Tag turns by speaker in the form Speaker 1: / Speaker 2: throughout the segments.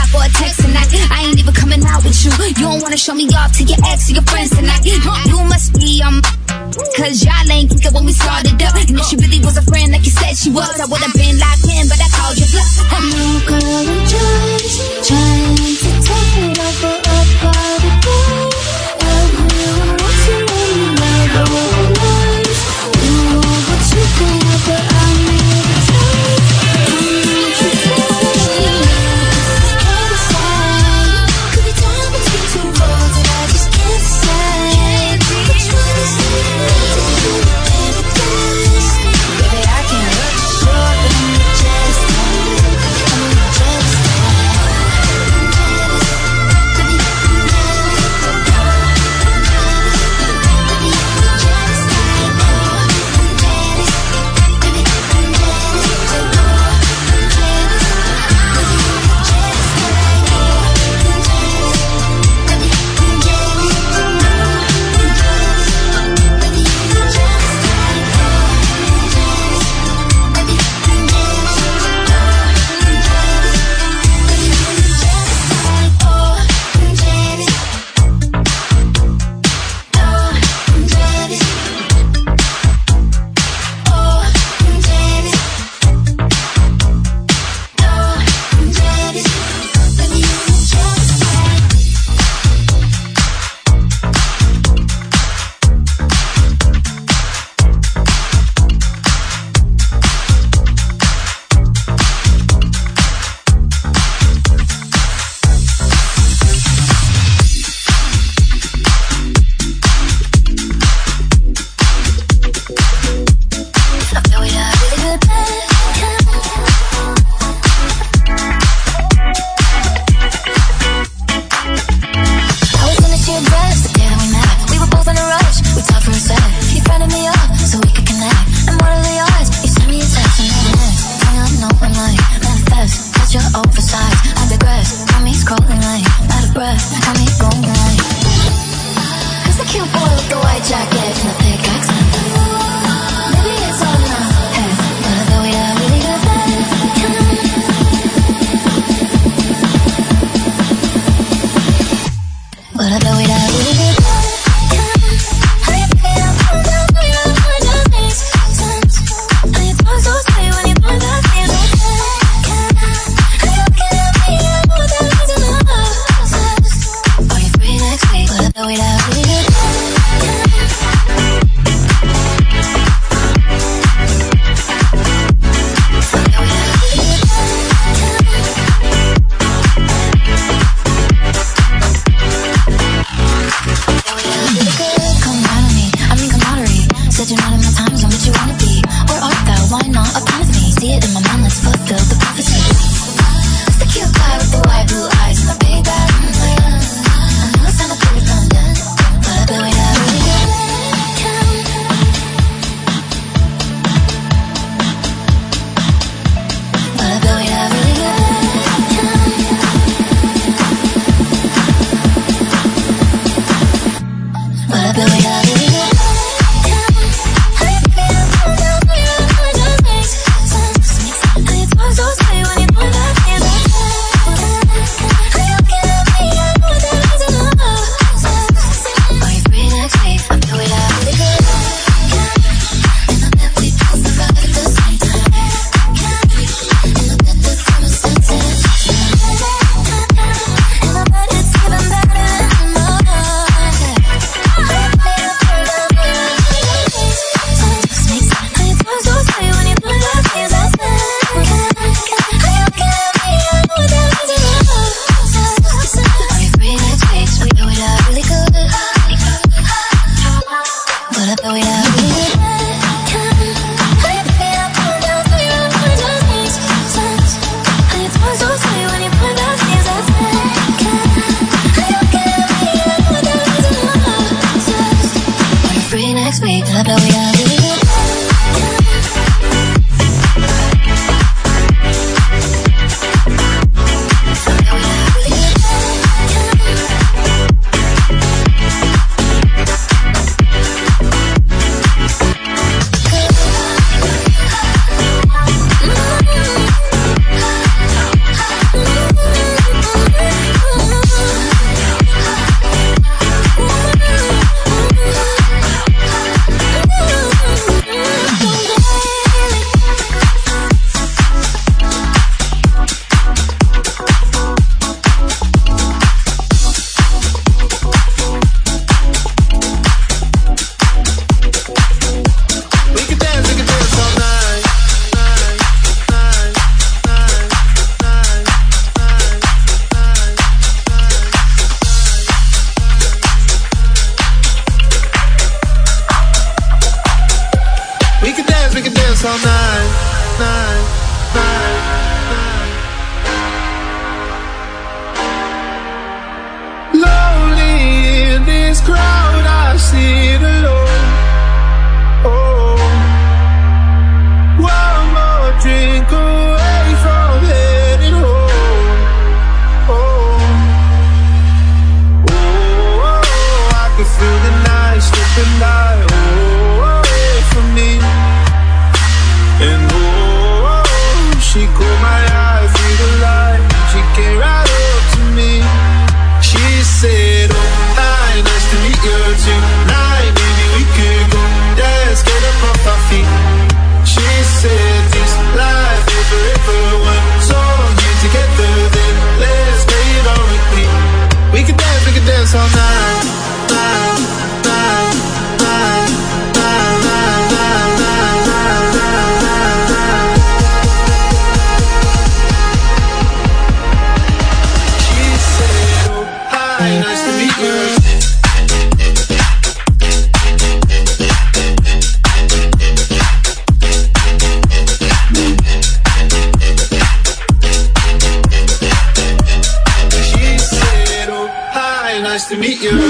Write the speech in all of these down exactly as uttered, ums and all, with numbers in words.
Speaker 1: snap or a text tonight. I ain't even coming out with you. You don't wanna show me off to your ex or your friends tonight. You must be um, cause y'all ain't kick it when we started up. And if she really was a friend like you said she was, I would've been locked in, but I called you bluff.
Speaker 2: No girl, I'm just trying to take it over up all the day. And we want to run the night. You know what you think, but I'm here to take. I'm here to say, can't decide. Could be torn between two roads that I just can't decide. Which one is it? Baby, I can't look short, but I'm just I'm just
Speaker 3: Without crowd, I see it alone. Oh, one more drink away from heading home. Oh, oh, I can feel the night slipping by, oh, away from me. And oh, she caught my eye through the light. She came right up to me. She said, oh, hi, nice to meet you tonight. Maybe we could go dance, get up off our feet. She said, this life is forever. One song, you together, then let's play it on repeat. We could dance, we could dance all night, night, night, night, night, night, night, night, night, night. She said, oh, hi, nice to meet you. Nice to meet you.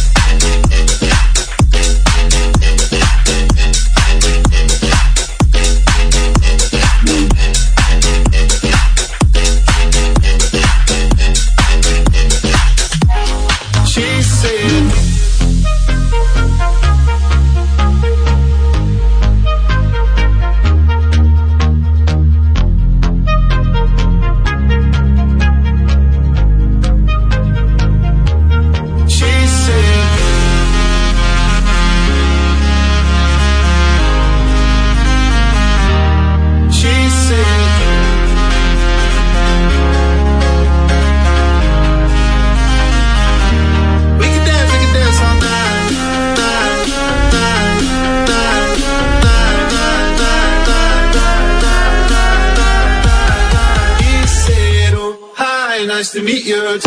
Speaker 3: She said, nice to meet you.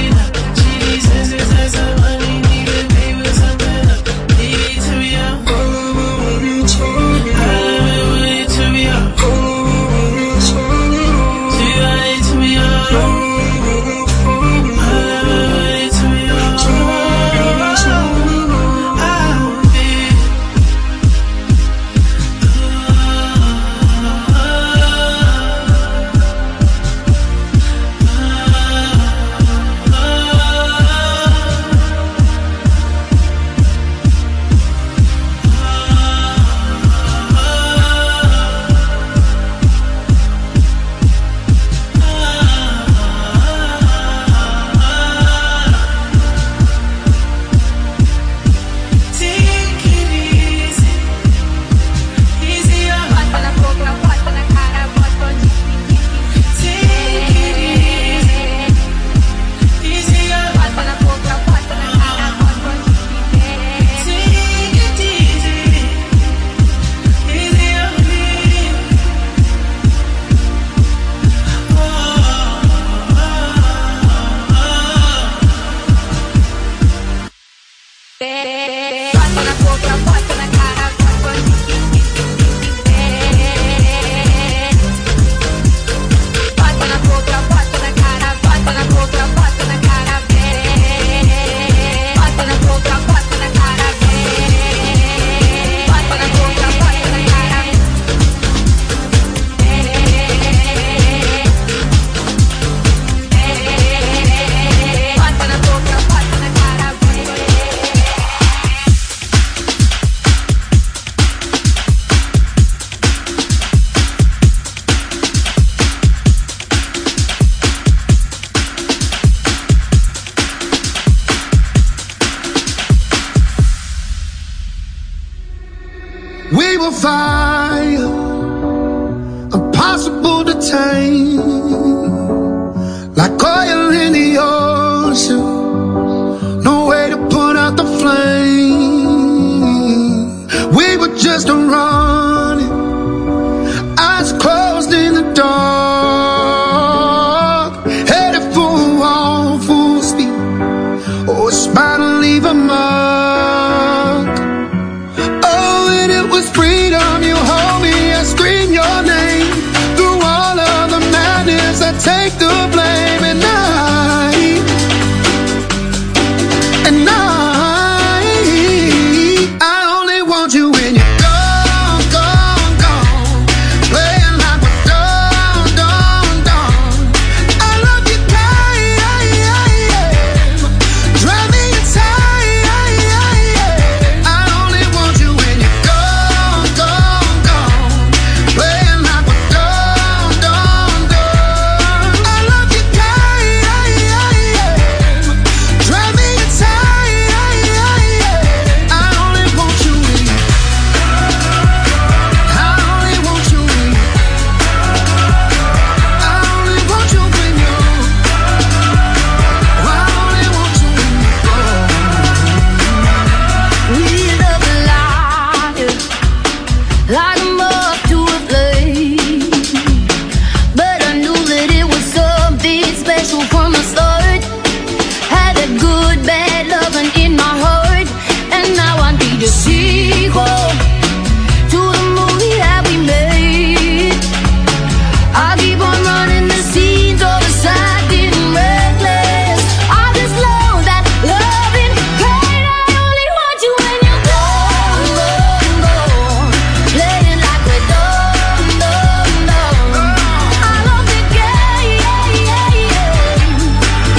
Speaker 3: Oh, We were fire, impossible to tame, like oil in the ocean, no way to put out the flame. We were just running, eyes closed in the dark, headed for a wall full speed, oh, it's bound to leave a mark. Was freedom, you hold me, I scream your name. Through all of the madness, I take the blame. And I, and I, I only want you when you're gone, gone, gone. Playing like we're done, done, done. I love you, time, drive me inside. I only want you when you're gone.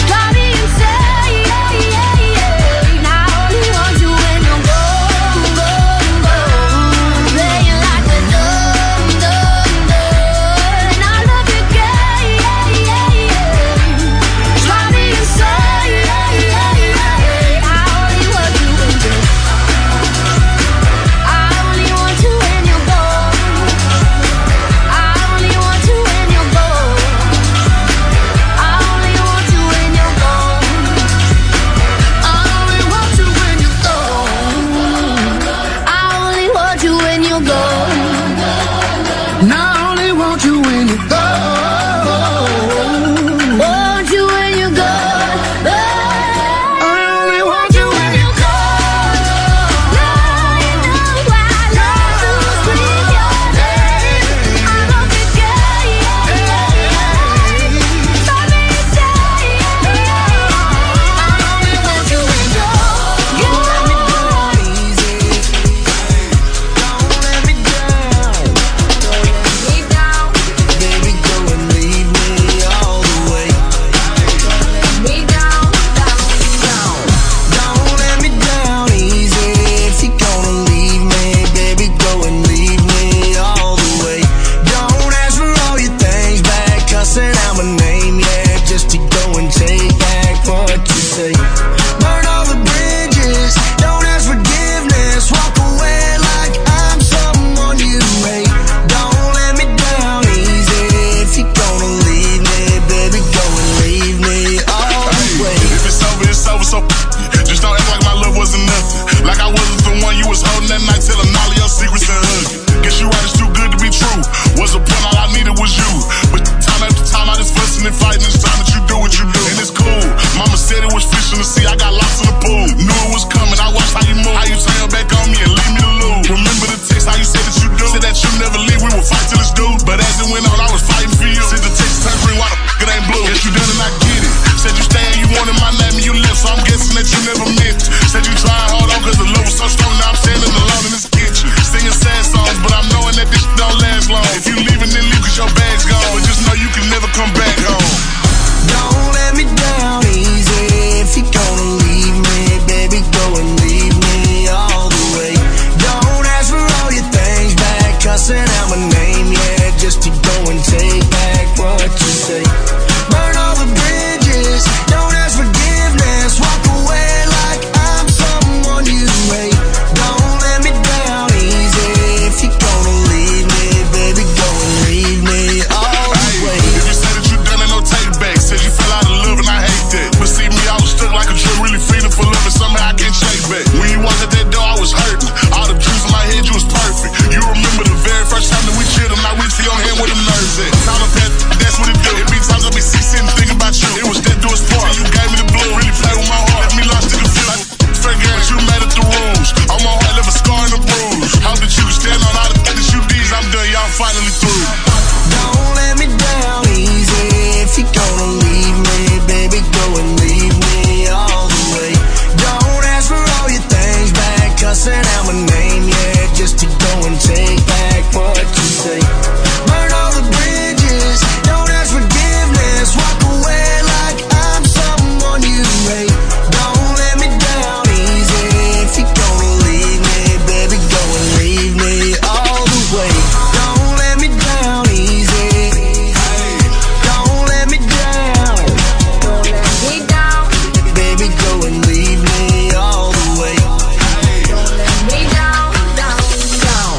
Speaker 2: Go
Speaker 4: down my name, yeah, just to go and take back what you say. Burn all the bridges, don't ask forgiveness, walk away like I'm someone you hate. Don't let me down easy, if you're gonna leave me, baby, go and leave me all the way. Don't let me down easy, don't let me down, don't let me down, baby, go and leave me all the way. Don't let me down, down, down.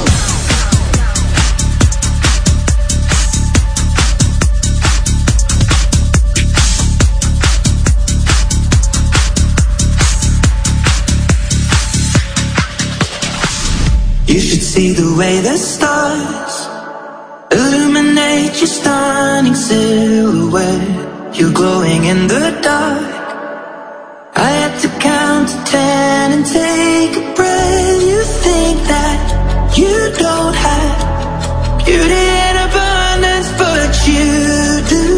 Speaker 5: You should see the way the stars illuminate your stunning silhouette. You're glowing in the dark. I had to count to ten and take a breath. You think that you don't have beauty in abundance, but you do.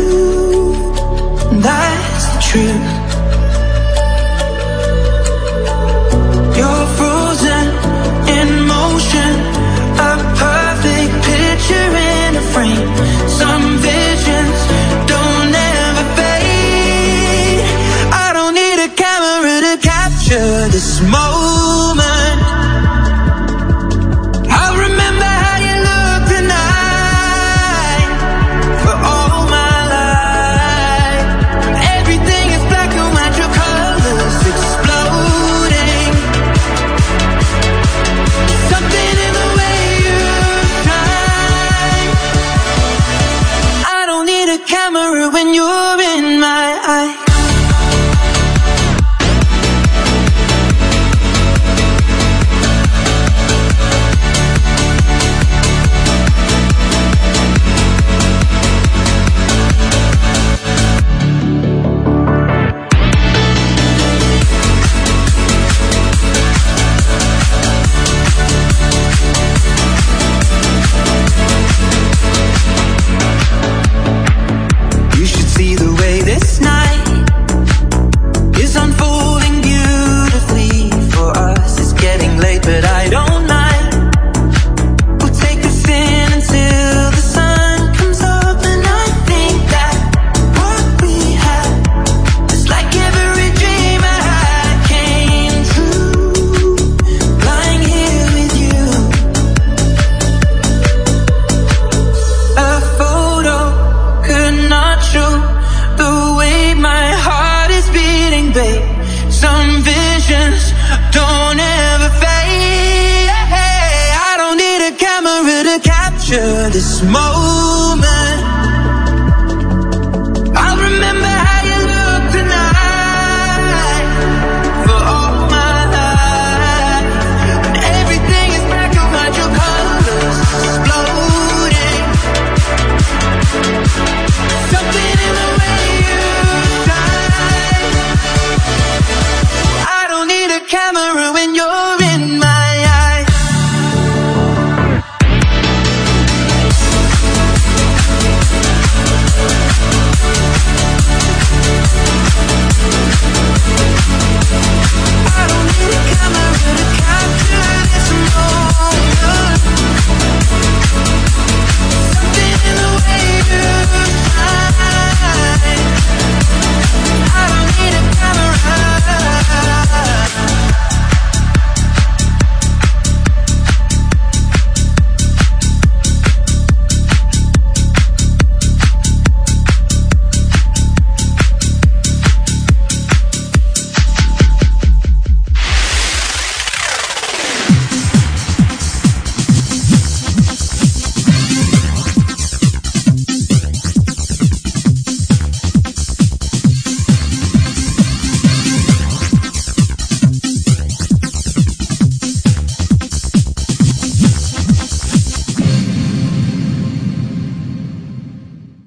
Speaker 5: That's the truth. You're frozen in motion, a perfect picture in a frame. Some visions don't ever fade. I don't need a camera to capture this moment. I'll remember how you look tonight for all my life. Everything is black and white, your colors exploding. Something in the way you shine. I don't need a camera when you're in my eye. You should see the way this night is unfolding beautifully for us. It's getting late, but I don't mind. We'll take this in until the sun comes up, and I think that what we had is like every dream I had came true. Lying here with you, a photo could not show the way my heart is beating, babe. Some visions don't ever fade. I don't need a camera to capture this moment.